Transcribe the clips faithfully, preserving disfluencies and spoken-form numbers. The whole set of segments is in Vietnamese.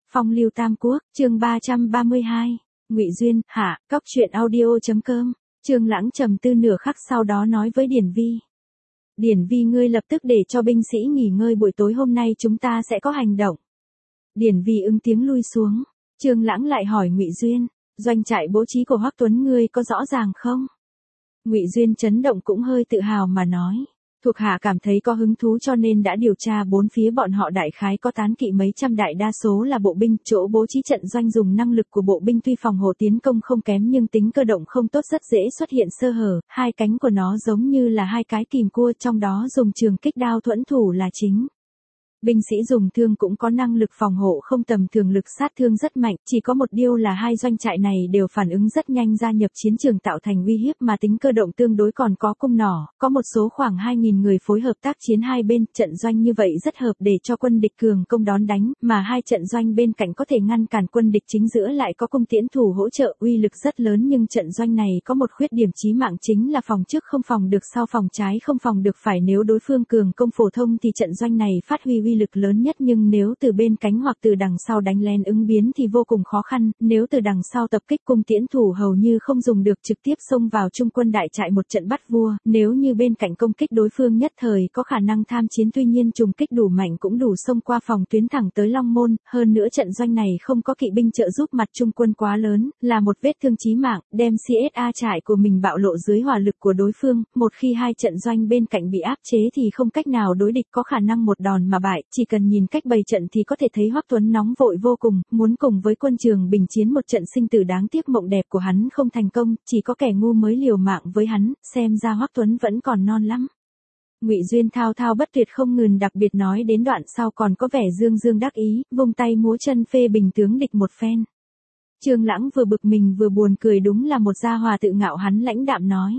Phong lưu Tam Quốc, chương ba trăm ba mươi hai. Ngụy Duyên, hạ, cóc truyện audio.com. Trương Lãng trầm tư nửa khắc sau đó nói với Điển Vi. Điển Vi, ngươi lập tức để cho binh sĩ nghỉ ngơi, buổi tối hôm nay chúng ta sẽ có hành động. Điển Vi ứng tiếng lui xuống. Trương Lãng lại hỏi Ngụy Duyên, doanh trại bố trí của Hoắc Tuấn ngươi có rõ ràng không? Ngụy Duyên chấn động cũng hơi tự hào mà nói. Thuộc hạ cảm thấy có hứng thú cho nên đã điều tra bốn phía, bọn họ đại khái có tán kỵ mấy trăm, đại đa số là bộ binh, chỗ bố trí trận doanh dùng năng lực của bộ binh tuy phòng hộ tiến công không kém nhưng tính cơ động không tốt, rất dễ xuất hiện sơ hở, hai cánh của nó giống như là hai cái kìm cua, trong đó dùng trường kích đao thuẫn thủ là chính. Binh sĩ dùng thương cũng có năng lực phòng hộ không tầm thường, lực sát thương rất mạnh, chỉ có một điều là hai doanh trại này đều phản ứng rất nhanh gia nhập chiến trường tạo thành uy hiếp, mà tính cơ động tương đối còn có cung nỏ, có một số khoảng hai nghìn người phối hợp tác chiến hai bên, trận doanh như vậy rất hợp để cho quân địch cường công đón đánh, mà hai trận doanh bên cạnh có thể ngăn cản quân địch chính giữa lại có cung tiễn thủ hỗ trợ, uy lực rất lớn. Nhưng trận doanh này có một khuyết điểm chí mạng, chính là phòng trước không phòng được, sau phòng trái không phòng được phải, nếu đối phương cường công phổ thông thì trận doanh này phát huy uy lực lớn nhất, nhưng nếu từ bên cánh hoặc từ đằng sau đánh lén ứng biến thì vô cùng khó khăn, nếu từ đằng sau tập kích cung tiễn thủ hầu như không dùng được, trực tiếp xông vào trung quân đại trại một trận bắt vua, nếu như bên cạnh công kích đối phương nhất thời có khả năng tham chiến, tuy nhiên trùng kích đủ mạnh cũng đủ xông qua phòng tuyến thẳng tới Long Môn, hơn nữa trận doanh này không có kỵ binh trợ giúp, mặt trung quân quá lớn, là một vết thương chí mạng, đem xê ét a trại của mình bạo lộ dưới hỏa lực của đối phương, một khi hai trận doanh bên cạnh bị áp chế thì không cách nào đối địch, có khả năng một đòn mà bại, chỉ cần nhìn cách bày trận thì có thể thấy Hoắc Tuấn nóng vội vô cùng, muốn cùng với quân Trường Bình chiến một trận sinh tử, đáng tiếc mộng đẹp của hắn không thành công, chỉ có kẻ ngu mới liều mạng với hắn, xem ra Hoắc Tuấn vẫn còn non lắm. Ngụy Duyên thao thao bất tuyệt không ngừng, đặc biệt nói đến đoạn sau còn có vẻ dương dương đắc ý, vung tay múa chân phê bình tướng địch một phen. Trương Lãng vừa bực mình vừa buồn cười, đúng là một gia hòa tự ngạo, hắn lãnh đạm nói.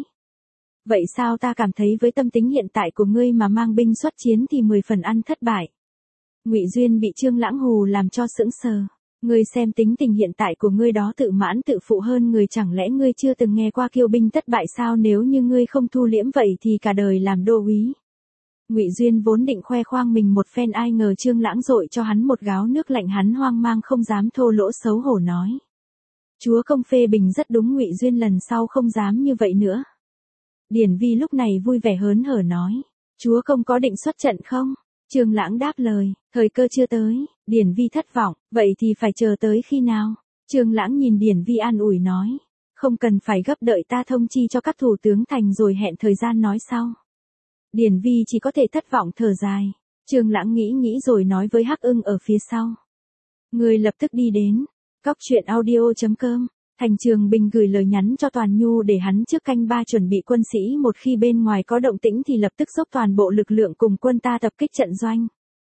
Vậy sao ta cảm thấy với tâm tính hiện tại của ngươi mà mang binh xuất chiến thì mười phần ăn thất bại. Ngụy Duyên bị Trương Lãng hù làm cho sững sờ. Ngươi xem tính tình hiện tại của ngươi đó, tự mãn tự phụ hơn người, chẳng lẽ ngươi chưa từng nghe qua kiêu binh thất bại sao? Nếu như ngươi không thu liễm vậy thì cả đời làm đô úy. Ngụy Duyên vốn định khoe khoang mình một phen, ai ngờ Trương Lãng dội cho hắn một gáo nước lạnh, hắn hoang mang không dám thô lỗ, xấu hổ nói. Chúa công phê bình rất đúng. Ngụy Duyên lần sau không dám như vậy nữa. Điển Vi lúc này vui vẻ hớn hở nói. Chúa công có định xuất trận không? Trương Lãng đáp lời, thời cơ chưa tới. Điển Vi thất vọng, vậy thì phải chờ tới khi nào? Trương Lãng nhìn Điển Vi an ủi nói, không cần phải gấp, đợi ta thông chi cho các thủ tướng thành rồi hẹn thời gian nói sau. Điển Vi chỉ có thể thất vọng thở dài. Trương Lãng nghĩ nghĩ rồi nói với Hắc Ưng ở phía sau. Người lập tức đi đến. Cóc truyện audio.com. Thành Trường Bình gửi lời nhắn cho Toàn Nhu để hắn trước canh ba chuẩn bị quân sĩ, một khi bên ngoài có động tĩnh thì lập tức dốc toàn bộ lực lượng cùng quân ta tập kích trận doanh.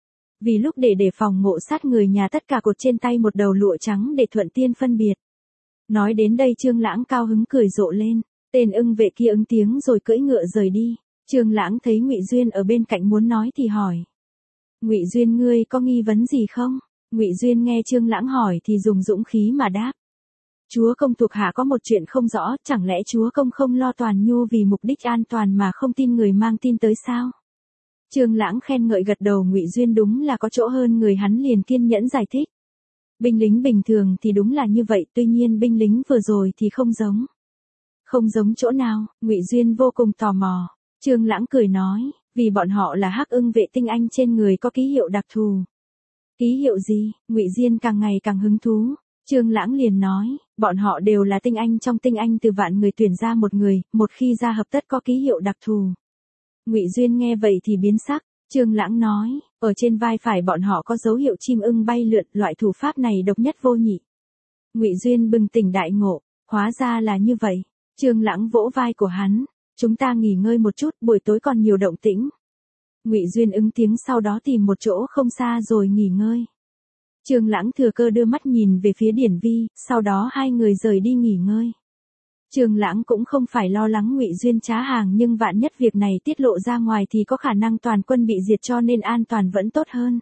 Vì lúc để đề phòng ngộ sát người nhà, tất cả cột trên tay một đầu lụa trắng để thuận tiện phân biệt. Nói đến đây Trương Lãng cao hứng cười rộ lên, tên ưng vệ kia ứng tiếng rồi cưỡi ngựa rời đi. Trương Lãng thấy Ngụy Duyên ở bên cạnh muốn nói thì hỏi. Ngụy Duyên, ngươi có nghi vấn gì không? Ngụy Duyên nghe Trương Lãng hỏi thì dùng dũng khí mà đáp. Chúa công, thuộc hạ có một chuyện không rõ, chẳng lẽ chúa công không lo Toàn Nhu vì mục đích an toàn mà không tin người mang tin tới sao? Trương Lãng khen ngợi gật đầu. Ngụy Duyên đúng là có chỗ hơn người, hắn liền kiên nhẫn giải thích. Binh lính bình thường thì đúng là như vậy, tuy nhiên binh lính vừa rồi thì không giống. Không giống chỗ nào? Ngụy Duyên vô cùng tò mò. Trương Lãng cười nói, vì bọn họ là Hắc Ưng vệ tinh anh, trên người có ký hiệu đặc thù. Ký hiệu gì? Ngụy Duyên càng ngày càng hứng thú. Trương Lãng liền nói, bọn họ đều là tinh anh trong tinh anh, từ vạn người tuyển ra một người, một khi ra hợp tất có ký hiệu đặc thù. Ngụy Duyên nghe vậy thì biến sắc. Trương Lãng nói, ở trên vai phải bọn họ có dấu hiệu chim ưng bay lượn, loại thủ pháp này độc nhất vô nhị. Ngụy Duyên bừng tỉnh đại ngộ, hóa ra là như vậy. Trương Lãng vỗ vai của hắn, chúng ta nghỉ ngơi một chút, buổi tối còn nhiều động tĩnh. Ngụy Duyên ứng tiếng, sau đó tìm một chỗ không xa rồi nghỉ ngơi. Trương Lãng thừa cơ đưa mắt nhìn về phía Điển Vi, sau đó hai người rời đi nghỉ ngơi. Trương Lãng cũng không phải lo lắng Ngụy Duyên trá hàng, nhưng vạn nhất việc này tiết lộ ra ngoài thì có khả năng toàn quân bị diệt, cho nên an toàn vẫn tốt hơn.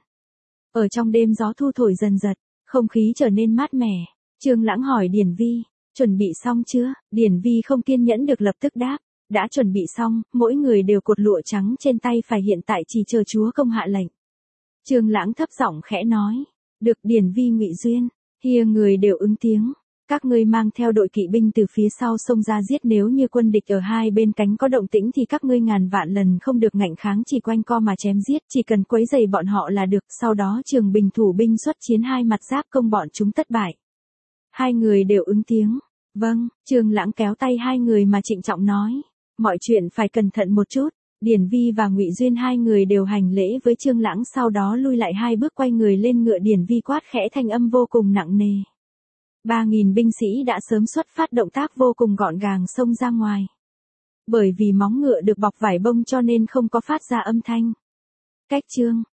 Ở trong đêm gió thu thổi dần dật, không khí trở nên mát mẻ. Trương Lãng hỏi Điển Vi, chuẩn bị xong chưa? Điển Vi không kiên nhẫn được lập tức đáp, đã chuẩn bị xong, mỗi người đều cột lụa trắng trên tay phải, hiện tại chỉ chờ chúa công hạ lệnh. Trương Lãng thấp giọng khẽ nói. Được. Điển Vi, Ngụy Duyên, Hia người đều ứng tiếng. Các ngươi mang theo đội kỵ binh từ phía sau xông ra giết, nếu như quân địch ở hai bên cánh có động tĩnh thì các ngươi ngàn vạn lần không được ngạnh kháng, chỉ quanh co mà chém giết, chỉ cần quấy rầy bọn họ là được, sau đó Trường Bình thủ binh xuất chiến, hai mặt giáp công bọn chúng tất bại. Hai người đều ứng tiếng. Vâng. Trương Lãng kéo tay hai người mà trịnh trọng nói, mọi chuyện phải cẩn thận một chút. Điển Vi và Ngụy Duyên hai người đều hành lễ với Trương Lãng, sau đó lui lại hai bước quay người lên ngựa. Điển Vi quát khẽ, thanh âm vô cùng nặng nề. Ba nghìn binh sĩ đã sớm xuất phát, động tác vô cùng gọn gàng xông ra ngoài. Bởi vì móng ngựa được bọc vải bông cho nên không có phát ra âm thanh. Cách chương